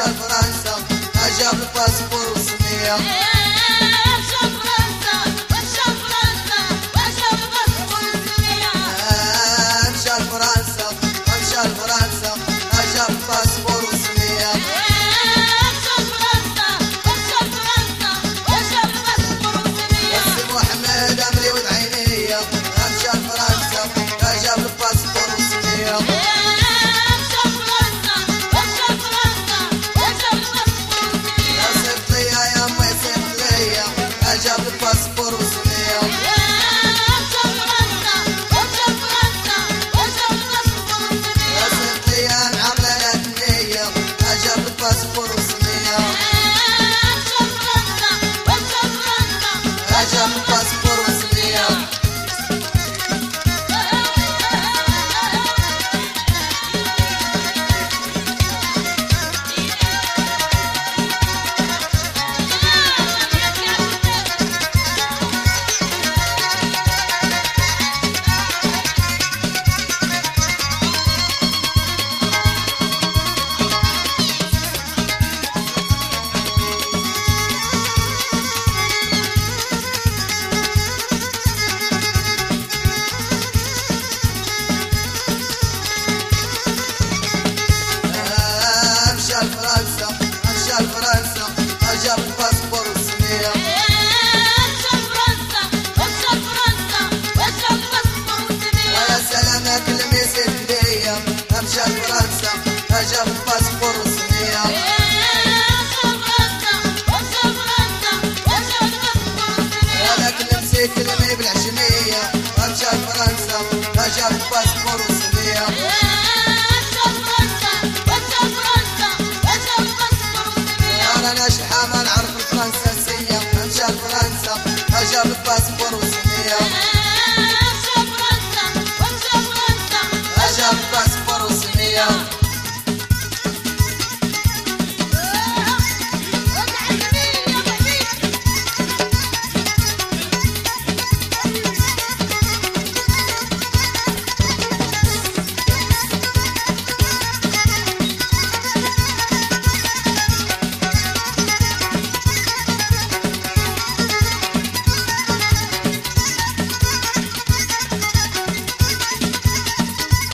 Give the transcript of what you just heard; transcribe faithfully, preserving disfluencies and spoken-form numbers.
امشى لفرنسا اجاب الباسبور والسمية امشى لفرنسا امشى لفرنسا اجاب الباسبور والسمية امشى لفرنسا امشى لفرنسا اجاب الباسبور والسمية امشى لفرنسا امشى لفرنسا اجاب الباسبور والسمية بس محمد امري ودعينية امشى لفرنسا اجاب الباسبور والسمية